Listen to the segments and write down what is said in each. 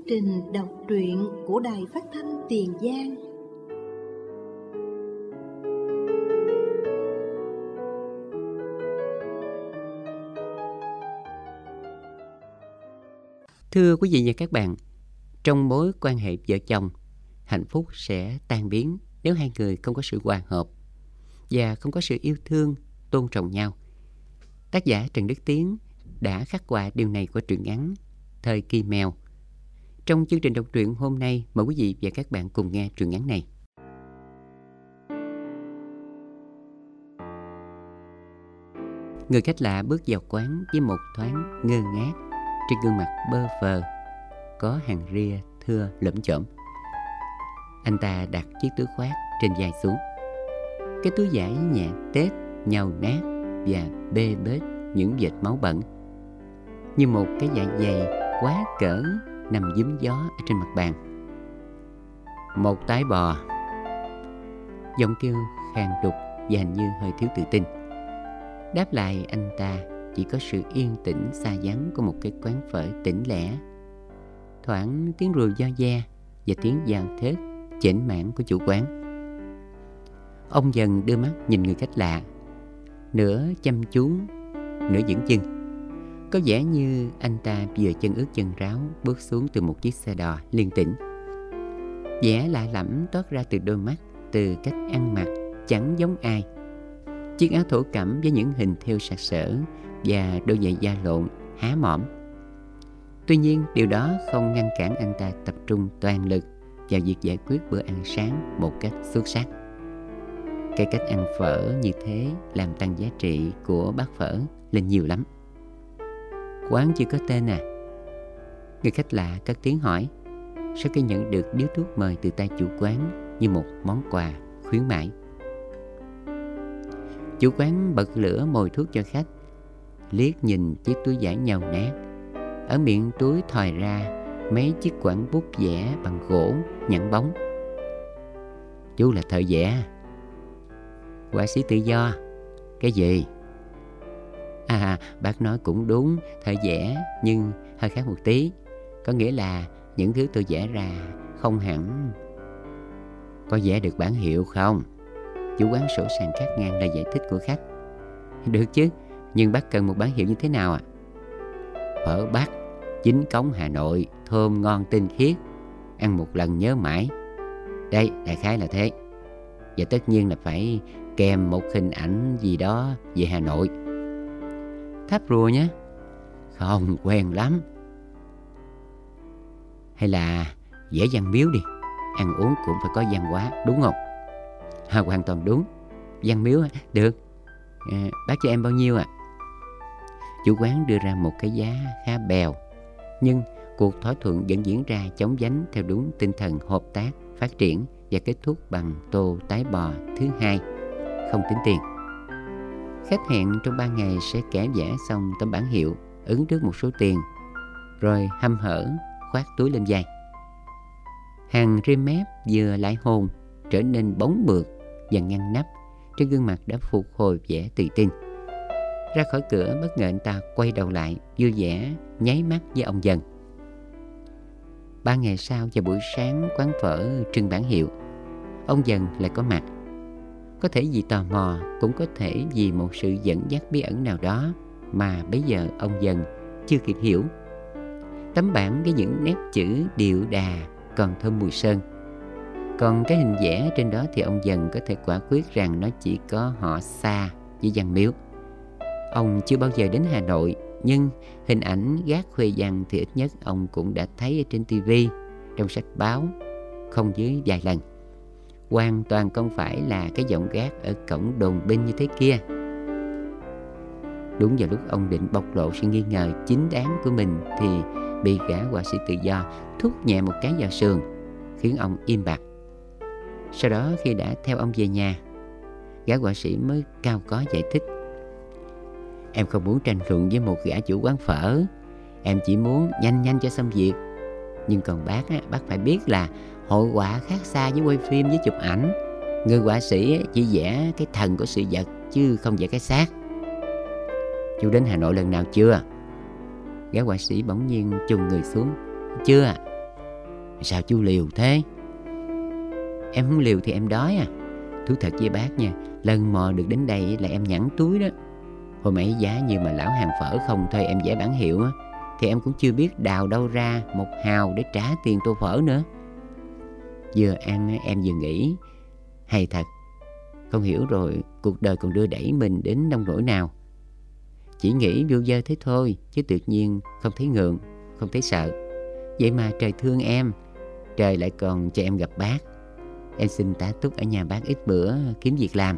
trình đọc truyện của Đài Phát thanh Tiền Giang. Thưa quý vị và các bạn, trong mối quan hệ vợ chồng, hạnh phúc sẽ tan biến nếu hai người không có sự hòa hợp và không có sự yêu thương, tôn trọng nhau. Tác giả Trần Đức Tiến đã khắc họa điều này qua truyện ngắn Thời Kỳ Mèo. Trong chương trình đọc truyện hôm nay, mời quý vị và các bạn cùng nghe truyện ngắn này. Người khách lạ bước vào quán với một thoáng ngơ ngác, trên gương mặt bơ phờ có hàng ria thưa lởm chởm. Anh ta đặt chiếc túi khoác trên vai xuống. Cái túi vải nhẹ tết, nhàu nát và bê bết những vệt máu bẩn, như một cái dạ dày quá cỡ nằm giúm gió ở trên mặt bàn. Một tái bò. Giọng kêu khàn đục và hình như hơi thiếu tự tin. Đáp lại anh ta chỉ có sự yên tĩnh xa vắng của một cái quán phở tĩnh lẻ, thoảng tiếng rùa do da và tiếng gào thét chểnh mảng của chủ quán. Ông dần đưa mắt nhìn người khách lạ, nửa chăm chú, nửa vững chưng. Có vẻ như anh ta vừa chân ướt chân ráo bước xuống từ một chiếc xe đò liên tỉnh. Vẻ lạ lẫm toát ra từ đôi mắt, từ cách ăn mặc chẳng giống ai. Chiếc áo thổ cẩm với những hình thêu sặc sỡ và đôi giày da lộn há mỏm. Tuy nhiên điều đó không ngăn cản anh ta tập trung toàn lực vào việc giải quyết bữa ăn sáng một cách xuất sắc. Cái cách ăn phở như thế làm tăng giá trị của bát phở lên nhiều lắm. Quán chưa có tên à? Người khách lạ cất tiếng hỏi, sau khi nhận được điếu thuốc mời từ tay chủ quán như một món quà khuyến mãi. Chủ quán bật lửa mồi thuốc cho khách, liếc nhìn chiếc túi vải nhàu nát. Ở miệng túi thòi ra mấy chiếc quảng bút vẽ bằng gỗ nhẵn bóng. Chú là thợ vẽ, họa sĩ tự do. Cái gì? Bác nói cũng đúng, thợ vẽ nhưng hơi khác một tí. Có nghĩa là những thứ tôi vẽ ra không hẳn. Có vẽ được bản hiệu không? Chủ quán sổ sàng cắt ngang lời giải thích của khách. Được chứ, nhưng bác cần một bản hiệu như thế nào ạ? Phở Bắc, chính cống Hà Nội, thơm ngon tinh khiết, ăn một lần nhớ mãi. Đây, đại khái là thế. Và tất nhiên là phải kèm một hình ảnh gì đó về Hà Nội. Tháp rùa nhé. Không, quen lắm. Hay là vẽ văn miếu đi. Ăn uống cũng phải có văn hóa, đúng không? Hoàn toàn đúng. Văn miếu được. Bác cho em bao nhiêu ạ? Chủ quán đưa ra một cái giá khá bèo, nhưng cuộc thỏa thuận vẫn diễn ra chóng vánh theo đúng tinh thần hợp tác, phát triển và kết thúc bằng tô tái bò thứ hai, không tính tiền. Khách hẹn trong 3 ngày sẽ kẻ vẽ xong tấm bản hiệu, ứng trước một số tiền, rồi hăm hở khoác túi lên vai. Hàng ria mép vừa lại hồn trở nên bóng mượt và ngăn nắp, trên gương mặt đã phục hồi vẻ tự tin. Ra khỏi cửa, bất ngờ anh ta quay đầu lại, vui vẻ nháy mắt với ông Dần. 3 ngày sau, vào buổi sáng, quán phở trưng bản hiệu, ông Dần lại có mặt. Có thể vì tò mò, cũng có thể vì một sự dẫn dắt bí ẩn nào đó mà bấy giờ ông Dần chưa kịp hiểu. Tấm bảng với những nét chữ điệu đà còn thơm mùi sơn. Còn cái hình vẽ trên đó thì ông Dần có thể quả quyết rằng nó chỉ có họ Sa với văn miếu. Ông chưa bao giờ đến Hà Nội, nhưng hình ảnh gác Khuê Văn thì ít nhất ông cũng đã thấy ở trên tivi, trong sách báo, không dưới vài lần. Hoàn toàn không phải là cái giọng gác ở cổng đồn binh như thế kia. Đúng vào lúc ông định bộc lộ sự nghi ngờ chính đáng của mình thì bị gã họa sĩ tự do thúc nhẹ một cái vào sườn, khiến ông im bặt. Sau đó khi đã theo ông về nhà, gã họa sĩ mới cao có giải thích. Em không muốn tranh luận với một gã chủ quán phở. Em chỉ muốn nhanh cho xong việc. Nhưng còn bác phải biết là hội họa khác xa với quay phim với chụp ảnh. Người họa sĩ chỉ vẽ cái thần của sự vật chứ không vẽ cái xác. Chú đến Hà Nội lần nào chưa? Gã họa sĩ bỗng nhiên chùng người xuống. Chưa. Sao chú liều thế? Em không liều thì em đói à. Thú thật với bác nha, lần mò được đến đây là em nhẵn túi đó. Hồi mấy giá như mà lão hàng phở không thuê em vẽ bản hiệu á, thì em cũng chưa biết đào đâu ra 1 hào để trả tiền tô phở nữa. Vừa ăn em vừa nghĩ, hay thật, không hiểu rồi cuộc đời còn đưa đẩy mình đến nông nỗi nào. Chỉ nghĩ vô vơ thế thôi, chứ tự nhiên không thấy ngượng, không thấy sợ. Vậy mà trời thương em, trời lại còn cho em gặp bác. Em xin tá túc ở nhà bác ít bữa kiếm việc làm.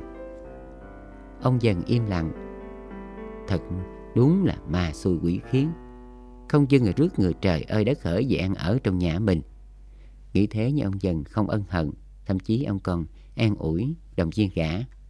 Ông Dần im lặng. Thật đúng là ma xui quỷ khiến, không dưng rồi rước người trời ơi đất hỡi về ăn ở trong nhà mình. Nghĩ thế nhưng ông Dần không ân hận, thậm chí ông còn an ủi động viên gã.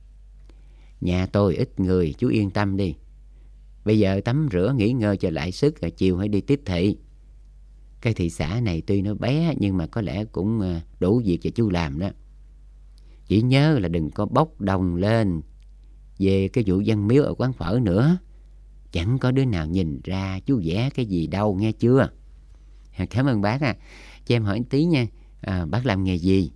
Nhà tôi ít người, chú yên tâm đi. Bây giờ tắm rửa nghỉ ngơi cho lại sức, rồi chiều hãy đi tiếp thị. Cái thị xã này tuy nó bé nhưng mà có lẽ cũng đủ việc cho chú làm đó. Chỉ nhớ là đừng có bốc đồng lên về cái vụ văn miếu ở quán phở nữa. Chẳng có đứa nào nhìn ra chú vẽ cái gì đâu, nghe chưa? Cảm ơn bác à. Cho em hỏi một tí nha, bác làm nghề gì?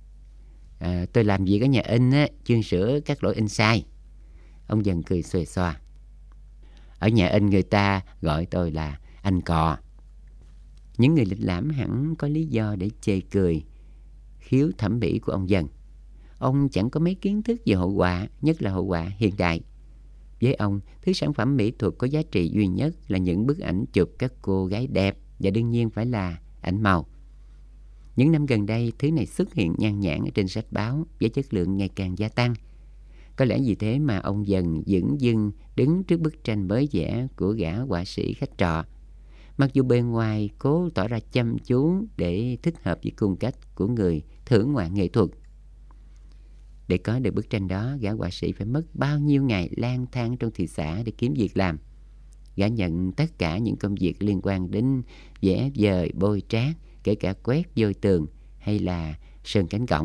Tôi làm việc ở nhà in á, chuyên sửa các lỗi in sai. Ông Dần cười xuề xoa. Ở nhà in người ta gọi tôi là anh Cò. Những người lịch lãm hẳn có lý do để chê cười khiếu thẩm mỹ của ông Dần. Ông chẳng có mấy kiến thức về hội họa, nhất là hội họa hiện đại. Với ông, thứ sản phẩm mỹ thuật có giá trị duy nhất là những bức ảnh chụp các cô gái đẹp, và đương nhiên phải là ảnh màu. Những năm gần đây, thứ này xuất hiện nhan nhản ở trên sách báo với chất lượng ngày càng gia tăng. Có lẽ vì thế mà ông Dần dửng dưng đứng trước bức tranh mới vẽ của gã họa sĩ khách trọ. Mặc dù bề ngoài cố tỏ ra chăm chú để thích hợp với cung cách của người thưởng ngoạn nghệ thuật. Để có được bức tranh đó, gã họa sĩ phải mất bao nhiêu ngày lang thang trong thị xã để kiếm việc làm. Gã nhận tất cả những công việc liên quan đến vẽ vời, bôi trát, kể cả quét vôi tường hay là sơn cánh cổng.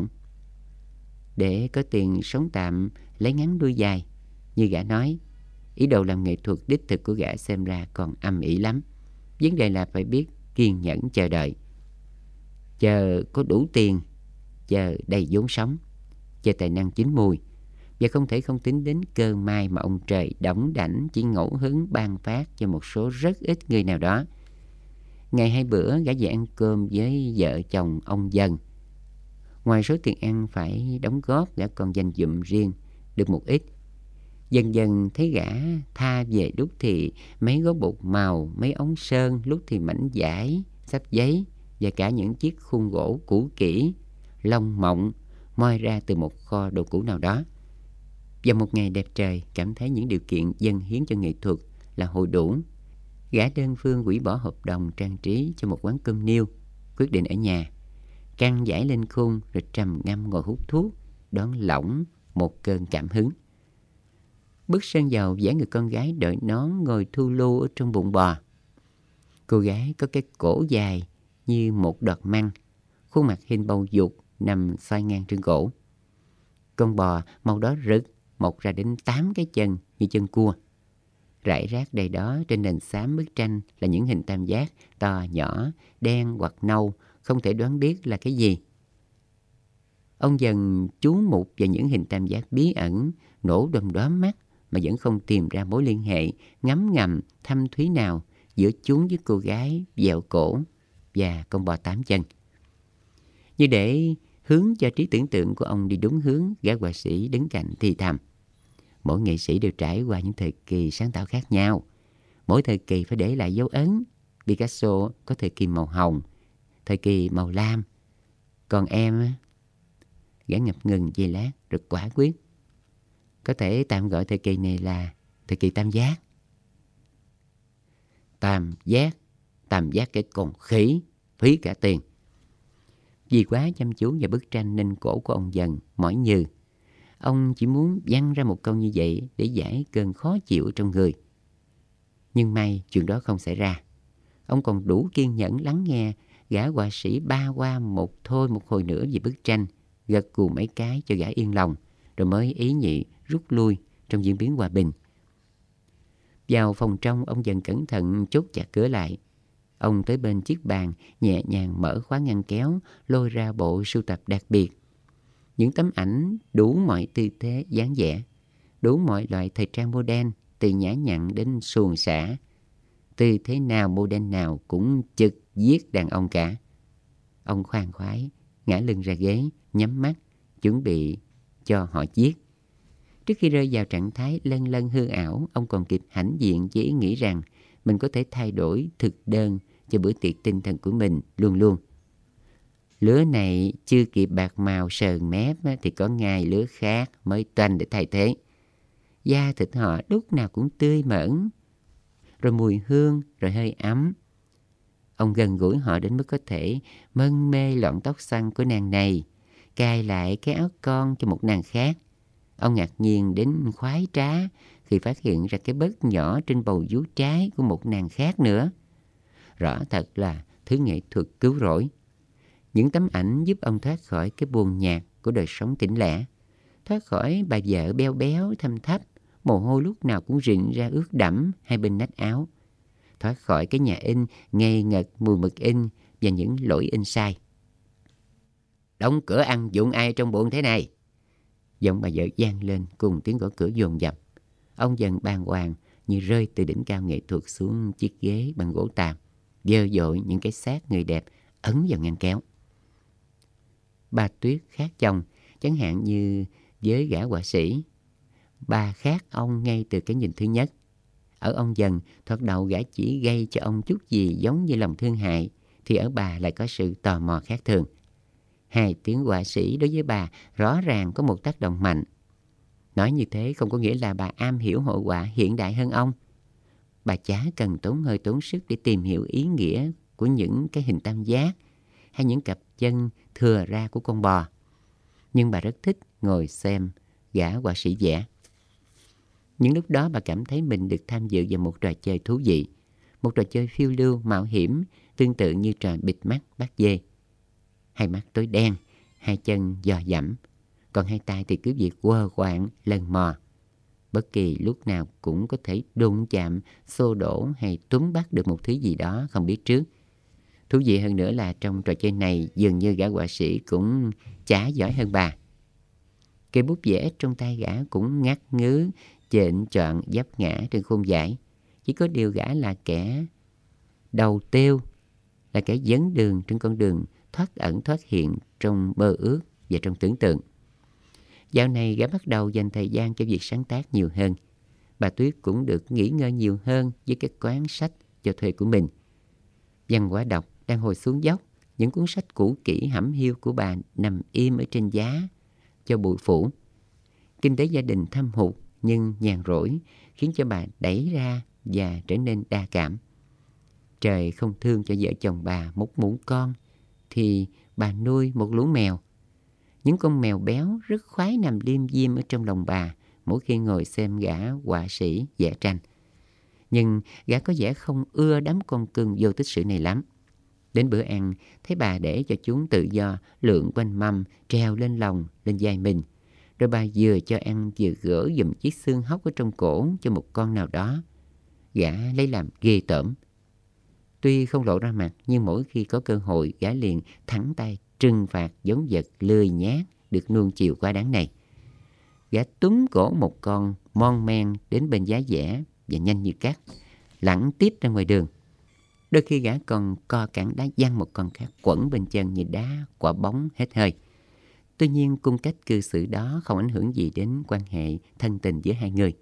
Để có tiền sống tạm, lấy ngắn đuôi dài, như gã nói, ý đồ làm nghệ thuật đích thực của gã xem ra còn âm ỉ lắm. Vấn đề là phải biết kiên nhẫn chờ đợi. Chờ có đủ tiền, chờ đầy vốn sống, chờ tài năng chín mùi. Và không thể không tính đến cơ may mà ông trời đỏng đảnh chỉ ngẫu hứng ban phát cho một số rất ít người nào đó. Ngày 2 bữa gã về ăn cơm với vợ chồng ông Dần. Ngoài số tiền ăn phải đóng góp, gã còn dành dụm riêng được một ít. Dần dần thấy gã tha về lúc thì mấy gói bột màu, mấy ống sơn, lúc thì mảnh vải, xấp giấy và cả những chiếc khung gỗ cũ kỹ, lông mộng moi ra từ một kho đồ cũ nào đó. Vào một ngày đẹp trời, cảm thấy những điều kiện dâng hiến cho nghệ thuật là hội đủ. Gã đơn phương hủy bỏ hợp đồng trang trí cho một quán cơm niêu, quyết định ở nhà, căng vải lên khung rồi trầm ngâm ngồi hút thuốc, đón lỏng một cơn cảm hứng. Bức sơn dầu vẽ người con gái đội nón ngồi thu lu ở trong bụng bò. Cô gái có cái cổ dài như một đọt măng, khuôn mặt hình bầu dục nằm xoay ngang trên cổ. Con bò màu đỏ rực mọc ra đến 8 cái chân như chân cua. Rải rác đầy đó trên nền xám bức tranh là những hình tam giác to nhỏ, đen hoặc nâu, không thể đoán biết là cái gì. Ông Dần chú mục vào những hình tam giác bí ẩn, nổ đom đóm mắt mà vẫn không tìm ra mối liên hệ ngấm ngầm thâm thúy nào giữa chúng với cô gái dẹo cổ và con bò 8 chân. Như để hướng cho trí tưởng tượng của ông đi đúng hướng, gã họa sĩ đứng cạnh thì thầm. Mỗi nghệ sĩ đều trải qua những thời kỳ sáng tạo khác nhau. Mỗi thời kỳ phải để lại dấu ấn. Picasso có thời kỳ màu hồng, thời kỳ màu lam. Còn em, gã ngập ngừng giây lát rồi quả quyết. Có thể tạm gọi thời kỳ này là thời kỳ tam giác. Tam giác cái con khỉ, phí cả tiền. Vì quá chăm chú vào bức tranh nên cổ của ông Dần mỏi nhừ. Ông chỉ muốn văng ra một câu như vậy để giải cơn khó chịu trong người. Nhưng may chuyện đó không xảy ra. Ông còn đủ kiên nhẫn lắng nghe gã họa sĩ ba qua một hồi nữa về bức tranh, gật gù mấy cái cho gã yên lòng, rồi mới ý nhị rút lui trong diễn biến hòa bình. Vào phòng trong, ông Dần cẩn thận chốt chặt cửa lại. Ông tới bên chiếc bàn, nhẹ nhàng mở khóa ngăn kéo, lôi ra bộ sưu tập đặc biệt. Những tấm ảnh đủ mọi tư thế dáng vẻ, đủ mọi loại thời trang modern, từ nhã nhặn đến suồng sã. Tư thế nào modern nào cũng trực giết đàn ông cả. Ông khoan khoái, ngã lưng ra ghế, nhắm mắt, chuẩn bị cho họ giết. Trước khi rơi vào trạng thái lân lân hư ảo, ông còn kịp hãnh diện với ý nghĩ rằng mình có thể thay đổi thực đơn cho bữa tiệc tinh thần của mình luôn luôn. Lứa này chưa kịp bạc màu sờn mép thì có ngay lứa khác mới toanh để thay thế. Da thịt họ lúc nào cũng tươi mởn, rồi mùi hương, rồi hơi ấm. Ông gần gũi họ đến mức có thể mân mê lọn tóc xoăn của nàng này, cài lại cái áo con cho một nàng khác. Ông ngạc nhiên đến khoái trá khi phát hiện ra cái bớt nhỏ trên bầu vú trái của một nàng khác nữa. Rõ thật là thứ nghệ thuật cứu rỗi. Những tấm ảnh giúp ông thoát khỏi cái buồn nhạt của đời sống tĩnh lẻ, thoát khỏi bà vợ béo béo thâm thấp, mồ hôi lúc nào cũng rịn ra ướt đẫm hai bên nách áo, thoát khỏi cái nhà in ngây ngật mùi mực in và những lỗi in sai. Đóng cửa ăn dụng ai trong buồng thế này? Giọng bà vợ vang lên cùng tiếng gõ cửa dồn dập. Ông dần bàng hoàng như rơi từ đỉnh cao nghệ thuật xuống chiếc ghế bằng gỗ tàm, dơ dội những cái xác người đẹp ấn vào ngăn kéo. Bà Tuyết khác chồng, chẳng hạn như với gã họa sĩ. Bà khác ông ngay từ cái nhìn thứ nhất. Ở ông Dần, thoạt đầu gã chỉ gây cho ông chút gì giống như lòng thương hại, thì ở bà lại có sự tò mò khác thường. Hai tiếng họa sĩ đối với bà rõ ràng có một tác động mạnh. Nói như thế không có nghĩa là bà am hiểu hội họa hiện đại hơn ông. Bà chả cần tốn hơi tốn sức để tìm hiểu ý nghĩa của những cái hình tam giác hay những cặp chân thừa ra của con bò. Nhưng bà rất thích ngồi xem gã họa sĩ vẽ. Những lúc đó bà cảm thấy mình được tham dự vào một trò chơi thú vị, một trò chơi phiêu lưu mạo hiểm tương tự như trò bịt mắt bắt dê. Hai mắt tối đen, hai chân dò dẫm, còn hai tay thì cứ việc quơ quạng lần mò. Bất kỳ lúc nào cũng có thể đụng chạm, xô đổ hay túm bắt được một thứ gì đó không biết trước. Thú vị hơn nữa là trong trò chơi này dường như gã họa sĩ cũng chả giỏi hơn bà. Cây bút vẽ trong tay gã cũng ngắt ngứ, chệch choạng vấp ngã trên khuôn vải. Chỉ có điều gã là kẻ đầu tiêu, là kẻ dẫn đường trên con đường thoát ẩn thoát hiện trong mơ ước và trong tưởng tượng. Dạo này gã bắt đầu dành thời gian cho việc sáng tác nhiều hơn. Bà Tuyết cũng được nghỉ ngơi nhiều hơn với cái quán sách cho thuê của mình. Văn hóa đọc đang hồi xuống dốc. Những cuốn sách cũ kỹ hẩm hiu của bà nằm im ở trên giá cho bụi phủ. Kinh tế gia đình thâm hụt nhưng nhàn rỗi khiến cho bà đẩy ra và trở nên đa cảm. Trời không thương cho vợ chồng bà một mũ con thì bà nuôi một lũ mèo. Những con mèo béo rất khoái nằm liêm diêm ở trong lòng bà mỗi khi ngồi xem gã họa sĩ vẽ tranh. Nhưng gã có vẻ không ưa đám con cưng vô tích sự này lắm. Đến bữa ăn, thấy bà để cho chúng tự do lượn quanh mâm, treo lên lòng, lên vai mình. Rồi bà vừa cho ăn vừa gỡ giùm chiếc xương hốc ở trong cổ cho một con nào đó. Gã lấy làm ghê tởm. Tuy không lộ ra mặt, nhưng mỗi khi có cơ hội, gã liền thẳng tay trừng phạt giống vật lười nhác được nuông chiều quá đáng này. Gã túm cổ một con mon men đến bên giá vẽ và nhanh như cắt lẳng tiếp ra ngoài đường. Đôi khi gã còn co cẳng đá văng một con khác quẩn bên chân như đá quả bóng hết hơi. Tuy nhiên cung cách cư xử đó không ảnh hưởng gì đến quan hệ thân tình giữa hai người.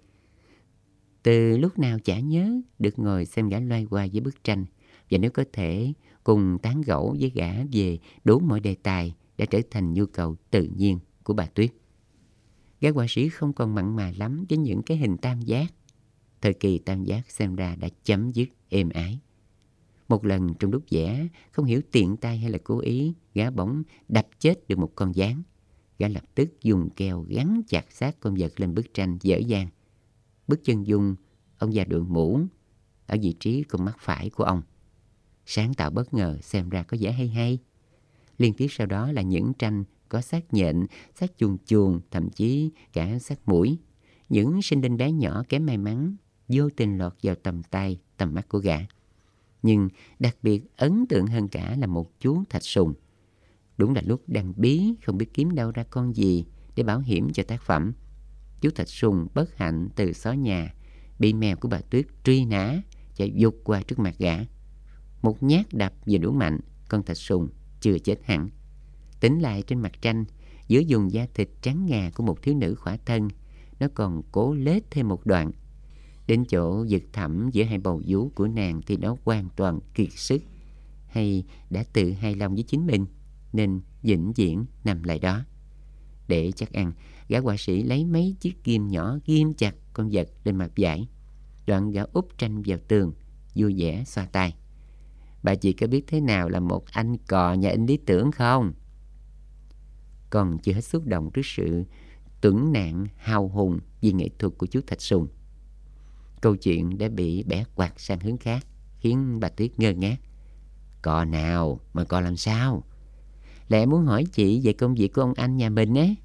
Từ lúc nào chả nhớ được ngồi xem gã loay hoay với bức tranh, và nếu có thể cùng tán gẫu với gã về đủ mọi đề tài đã trở thành nhu cầu tự nhiên của bà Tuyết. Gã họa sĩ không còn mặn mà lắm với những cái hình tam giác. Thời kỳ tam giác xem ra đã chấm dứt êm ái. Một lần trong lúc vẽ, không hiểu tiện tay hay là cố ý, gã bỗng đập chết được một con gián. Gã lập tức dùng keo gắn chặt xác con vật lên bức tranh dở dang. Bức chân dung, ông già đội mũ ở vị trí con mắt phải của ông. Sáng tạo bất ngờ, xem ra có vẻ hay hay. Liên tiếp sau đó là những tranh có xác nhện, xác chuồn chuồn, thậm chí cả xác mũi. Những sinh linh bé nhỏ kém may mắn vô tình lọt vào tầm tay, tầm mắt của gã. Nhưng đặc biệt ấn tượng hơn cả là một chú thạch sùng. Đúng là lúc đang bí không biết kiếm đâu ra con gì để bảo hiểm cho tác phẩm. Chú thạch sùng bất hạnh từ xó nhà bị mèo của bà Tuyết truy nã, chạy vụt qua trước mặt gã. Một nhát đập vừa đủ mạnh, con thạch sùng chưa chết hẳn. Tỉnh lại trên mặt tranh, giữa vùng da thịt trắng ngà của một thiếu nữ khỏa thân, nó còn cố lết thêm một đoạn. Đến chỗ vực thẳm giữa hai bầu vú của nàng thì nó hoàn toàn kiệt sức, hay đã tự hài lòng với chính mình nên vĩnh viễn nằm lại đó. Để chắc ăn, gã họa sĩ lấy mấy chiếc ghim nhỏ ghim chặt con vật lên mặt vải. Đoạn gã úp tranh vào tường, vui vẻ xoa tay. Bà chị có biết thế nào là một anh cò nhà in lý tưởng không? Còn chưa hết xúc động trước sự tuấn nạn hào hùng vì nghệ thuật của chú thạch sùng, câu chuyện đã bị bẻ quạt sang hướng khác, khiến bà Tuyết ngơ ngác. Cò nào mà cò làm sao? Lẽ muốn hỏi chị về công việc của ông anh nhà mình ấy.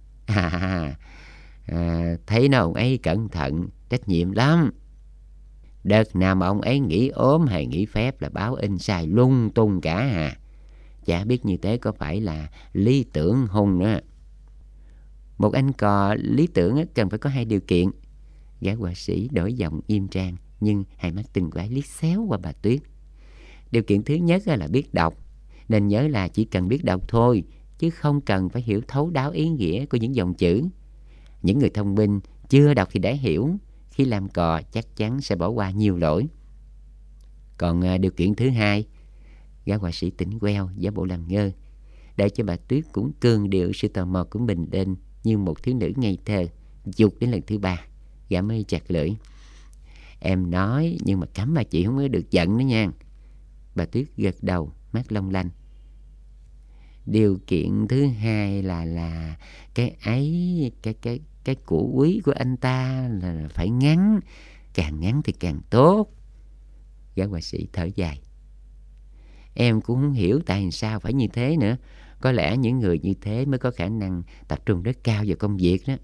Thấy nó ông ấy cẩn thận, trách nhiệm lắm. Đợt nào mà ông ấy nghỉ ốm hay nghỉ phép là báo in sai lung tung cả à. Chả biết như thế có phải là lý tưởng không nữa. Một anh cò lý tưởng cần phải có 2 điều kiện. Gã họa sĩ đổi giọng nghiêm trang, nhưng hai mắt tinh quái liếc xéo qua bà Tuyết. Điều kiện thứ nhất là biết đọc. Nên nhớ là chỉ cần biết đọc thôi, chứ không cần phải hiểu thấu đáo ý nghĩa của những dòng chữ. Những người thông minh chưa đọc thì đã hiểu, khi làm cò chắc chắn sẽ bỏ qua nhiều lỗi. Còn điều kiện thứ hai, gã họa sĩ tỉnh queo, giả bộ làm ngơ, để cho bà Tuyết cũng cường điệu sự tò mò của mình lên như một thiếu nữ ngây thơ. Dục đến lần thứ 3, gã mới chặt lưỡi. Em nói nhưng mà cấm bà chị không có được giận đó nha. Bà Tuyết gật đầu, mắt long lanh. Điều kiện thứ hai là cái ấy, cái củ quý của anh ta là phải ngắn, càng ngắn thì càng tốt. Gã họa sĩ thở dài. Em cũng không hiểu tại sao phải như thế nữa. Có lẽ những người như thế mới có khả năng tập trung rất cao vào công việc đó.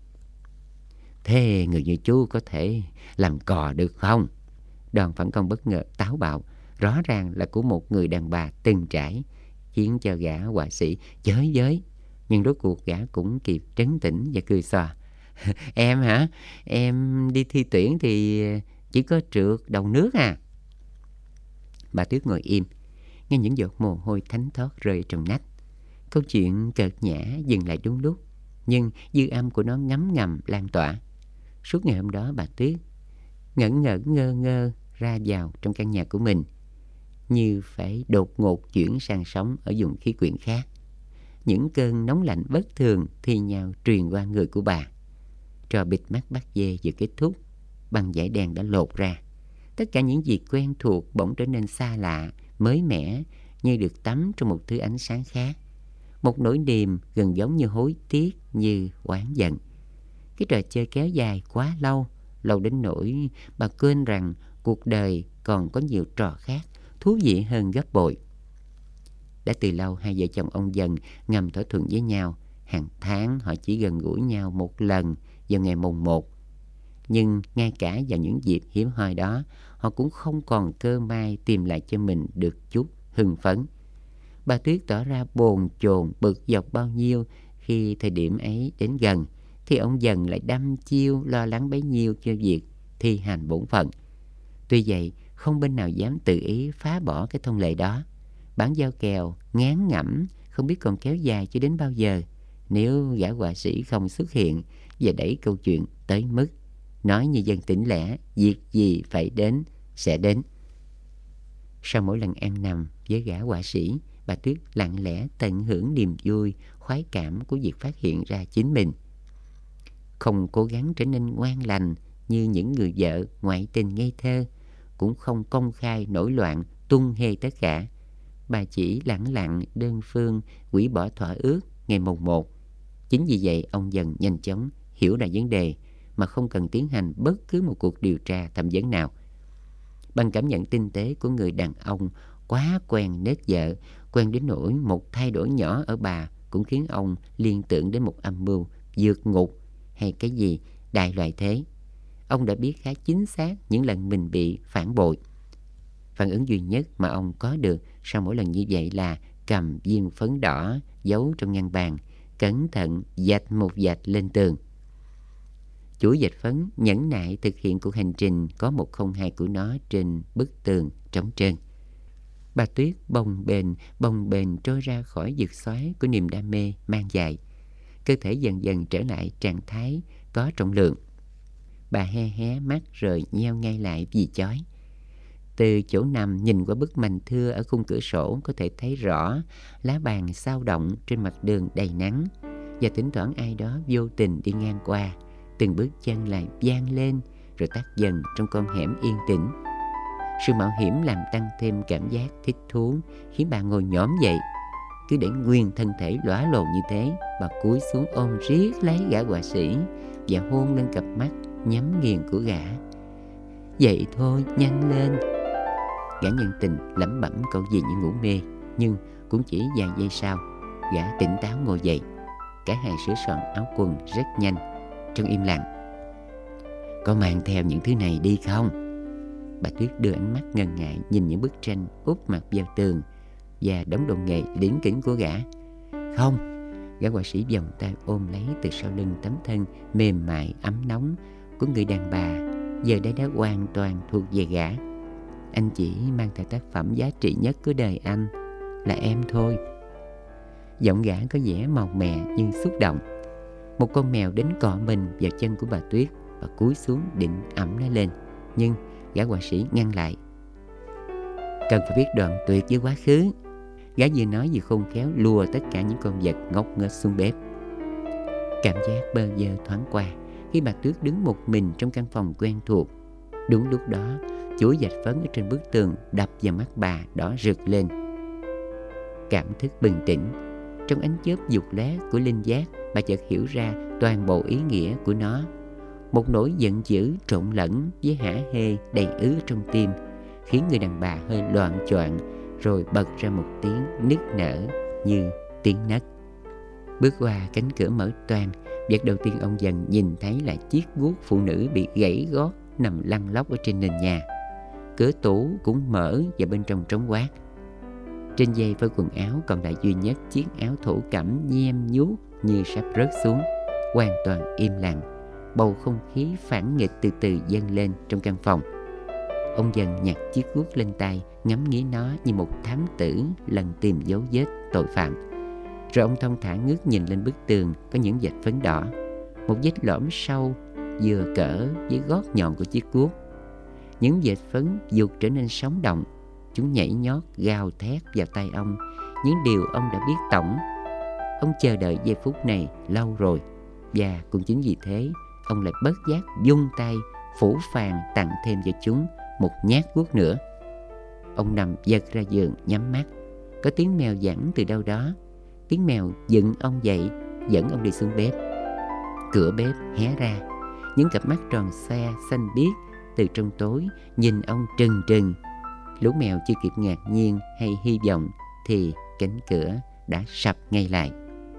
Thế người như chú có thể làm cò được không? Đòn phản công bất ngờ táo bạo, rõ ràng là của một người đàn bà từng trải, khiến cho gã họa sĩ chới giới. Nhưng rốt cuộc gã cũng kịp trấn tĩnh và cười xòa. Em hả? Em đi thi tuyển thì chỉ có trượt đầu nước à? Bà Tuyết ngồi im, nghe những giọt mồ hôi thánh thót rơi trong nách. Câu chuyện cợt nhã dừng lại đúng lúc, nhưng dư âm của nó ngấm ngầm lan tỏa. Suốt ngày hôm đó bà Tuyết ngẩn ngẩn ngơ ngơ ra vào trong căn nhà của mình, như phải đột ngột chuyển sang sống ở vùng khí quyển khác. Những cơn nóng lạnh bất thường thi nhau truyền qua người của bà. Trò bịt mắt bắt dê vừa kết thúc, băng dải đèn đã lột ra. Tất cả những gì quen thuộc bỗng trở nên xa lạ, mới mẻ, như được tắm trong một thứ ánh sáng khác. Một nỗi niềm gần giống như hối tiếc, như oán giận. Cái trò chơi kéo dài quá lâu, lâu đến nỗi bà quên rằng cuộc đời còn có nhiều trò khác thú vị hơn gấp bội. Đã từ lâu hai vợ chồng ông Dần ngầm thỏa thuận với nhau, hàng tháng họ chỉ gần gũi nhau một lần vào ngày mùng 1. Nhưng ngay cả vào những dịp hiếm hoi đó, họ cũng không còn cơ may tìm lại cho mình được chút hưng phấn. Bà Tuyết tỏ ra bồn chồn bực dọc bao nhiêu khi thời điểm ấy đến gần, thì ông Dần lại đăm chiêu lo lắng bấy nhiêu cho việc thi hành bổn phận. Tuy vậy, không bên nào dám tự ý phá bỏ cái thông lệ đó. Bản giao kèo ngán ngẩm không biết còn kéo dài cho đến bao giờ, nếu gã họa sĩ không xuất hiện và đẩy câu chuyện tới mức nói như dân tỉnh lẻ, việc gì phải đến sẽ đến. Sau mỗi lần ăn nằm với gã họa sĩ, bà Tuyết lặng lẽ tận hưởng niềm vui, khoái cảm của việc phát hiện ra chính mình. Không cố gắng trở nên ngoan lành như những người vợ ngoại tình ngây thơ, cũng không công khai nổi loạn tung hê tất cả. Bà chỉ lẳng lặng đơn phương hủy bỏ thỏa ước ngày mùng 1. Chính vì vậy ông Dần nhanh chóng hiểu ra vấn đề mà không cần tiến hành bất cứ một cuộc điều tra thẩm vấn nào. Bằng cảm nhận tinh tế của người đàn ông quá quen nết vợ, quen đến nỗi một thay đổi nhỏ ở bà cũng khiến ông liên tưởng đến một âm mưu vượt ngục hay cái gì đại loại thế. Ông đã biết khá chính xác những lần mình bị phản bội. Phản ứng duy nhất mà ông có được sau mỗi lần như vậy là cầm viên phấn đỏ giấu trong ngăn bàn, cẩn thận dạch một dạch lên tường. Chuỗi dạch phấn nhẫn nại thực hiện cuộc hành trình có 102 của nó trên bức tường trống trơn. Bà Tuyết bồng bềnh trôi ra khỏi vực xoáy của niềm đam mê mang dài. Cơ thể dần dần trở lại trạng thái có trọng lượng. Bà hé mắt rồi nheo ngay lại vì chói. Từ chỗ nằm nhìn qua bức mành thưa ở khung cửa sổ có thể thấy rõ lá bàn xao động trên mặt đường đầy nắng, và thỉnh thoảng ai đó vô tình đi ngang qua. Từng bước chân lại vang lên rồi tắt dần trong con hẻm yên tĩnh. Sự mạo hiểm làm tăng thêm cảm giác thích thú, khiến bà ngồi nhổm dậy. Cứ để nguyên thân thể lõa lồ như thế, bà cúi xuống ôm riết lấy gã họa sĩ và hôn lên cặp mắt nhắm nghiền của gã. Vậy thôi, nhanh lên. Gã nhân tình lẩm bẩm câu gì như ngủ mê, nhưng cũng chỉ vài giây sau, gã tỉnh táo ngồi dậy. Cả hai sửa soạn áo quần rất nhanh, trong im lặng. Có mang theo những thứ này đi không? Bà Tuyết đưa ánh mắt ngần ngại nhìn những bức tranh úp mặt vào tường và đống đồ nghề điển kỉnh của gã. Không. Gã họa sĩ vòng tay ôm lấy từ sau lưng tấm thân mềm mại ấm nóng của người đàn bà giờ đây đã hoàn toàn thuộc về gã. Anh chỉ mang theo tác phẩm giá trị nhất của đời anh, là em thôi. Giọng gã có vẻ màu mè nhưng xúc động. Một con mèo đến cọ mình vào chân của bà Tuyết và cúi xuống định ẵm nó lên, nhưng gã họa sĩ ngăn lại. Cần phải biết đoạn tuyệt với quá khứ. Gã vừa nói vừa khôn khéo lùa tất cả những con vật ngốc nghếch xuống bếp. Cảm giác bơ vơ thoáng qua khi bà Tuyết đứng một mình trong căn phòng quen thuộc. Đúng lúc đó, chuỗi dạch phấn ở trên bức tường đập vào mắt bà đỏ rực lên. Cảm thức bừng tỉnh. Trong ánh chớp dục lóe của linh giác, bà chợt hiểu ra toàn bộ ý nghĩa của nó. Một nỗi giận dữ trộn lẫn với hả hê đầy ứ trong tim, khiến người đàn bà hơi loạng choạng, rồi bật ra một tiếng nức nở như tiếng nấc. Bước qua cánh cửa mở toang, việc đầu tiên ông dần nhìn thấy là chiếc guốc phụ nữ bị gãy gót nằm lăn lóc ở trên nền nhà. Cửa tủ cũng mở và bên trong trống hoác. Trên dây với quần áo còn lại duy nhất chiếc áo thổ cẩm nhem nhuốc như sắp rớt xuống. Hoàn toàn im lặng, bầu không khí phản nghịch từ từ dâng lên trong căn phòng. Ông dần nhặt chiếc guốc lên tay, ngắm nghía nó như một thám tử lần tìm dấu vết tội phạm. Rồi ông thong thả ngước nhìn lên bức tường có những vệt phấn đỏ, một vết lõm sâu vừa cỡ với gót nhọn của chiếc guốc. Những vệt phấn vụt trở nên sống động, chúng nhảy nhót gào thét vào tay ông những điều ông đã biết tổng. Ông chờ đợi giây phút này lâu rồi, và cũng chính vì thế ông lại bất giác vung tay phủ phàng tặng thêm cho chúng một nhát guốc nữa. Ông nằm giật ra giường nhắm mắt. Có tiếng mèo vẳng từ đâu đó. Tiếng mèo dựng ông dậy, dẫn ông đi xuống bếp. Cửa bếp hé ra, những cặp mắt tròn xoe xanh biếc từ trong tối nhìn ông trừng trừng. Lũ mèo chưa kịp ngạc nhiên hay hy vọng thì cánh cửa đã sập ngay lại.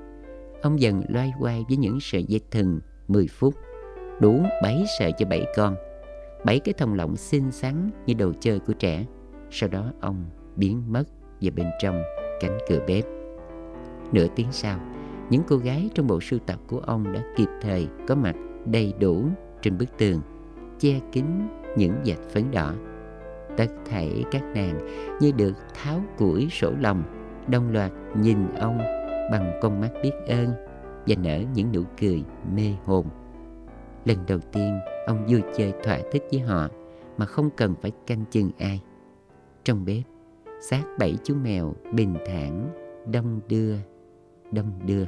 Ông dần loay hoay với những sợi dây thừng 10 phút, đủ 7 sợi cho 7 con, 7 cái thòng lọng xinh xắn như đồ chơi của trẻ. Sau đó ông biến mất vào bên trong cánh cửa bếp. Nửa tiếng sau, những cô gái trong bộ sưu tập của ông đã kịp thời có mặt đầy đủ trên bức tường, che kín những vệt phấn đỏ. Tất thảy các nàng như được tháo củi sổ lòng, đồng loạt nhìn ông bằng con mắt biết ơn và nở những nụ cười mê hồn. Lần đầu tiên ông vui chơi thỏa thích với họ mà không cần phải canh chừng ai. Trong bếp, xác 7 chú mèo bình thản đong đưa, đong đưa.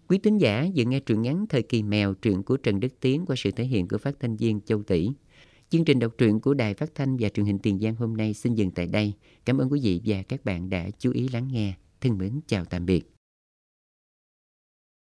Quý thính giả vừa nghe truyện ngắn Thời kỳ mèo, truyện của Trần Đức Tiến qua sự thể hiện của phát thanh viên Châu Tỷ. Chương trình đọc truyện của Đài Phát thanh và Truyền hình Tiền Giang hôm nay xin dừng tại đây. Cảm ơn quý vị và các bạn đã chú ý lắng nghe. Thân mến chào tạm biệt.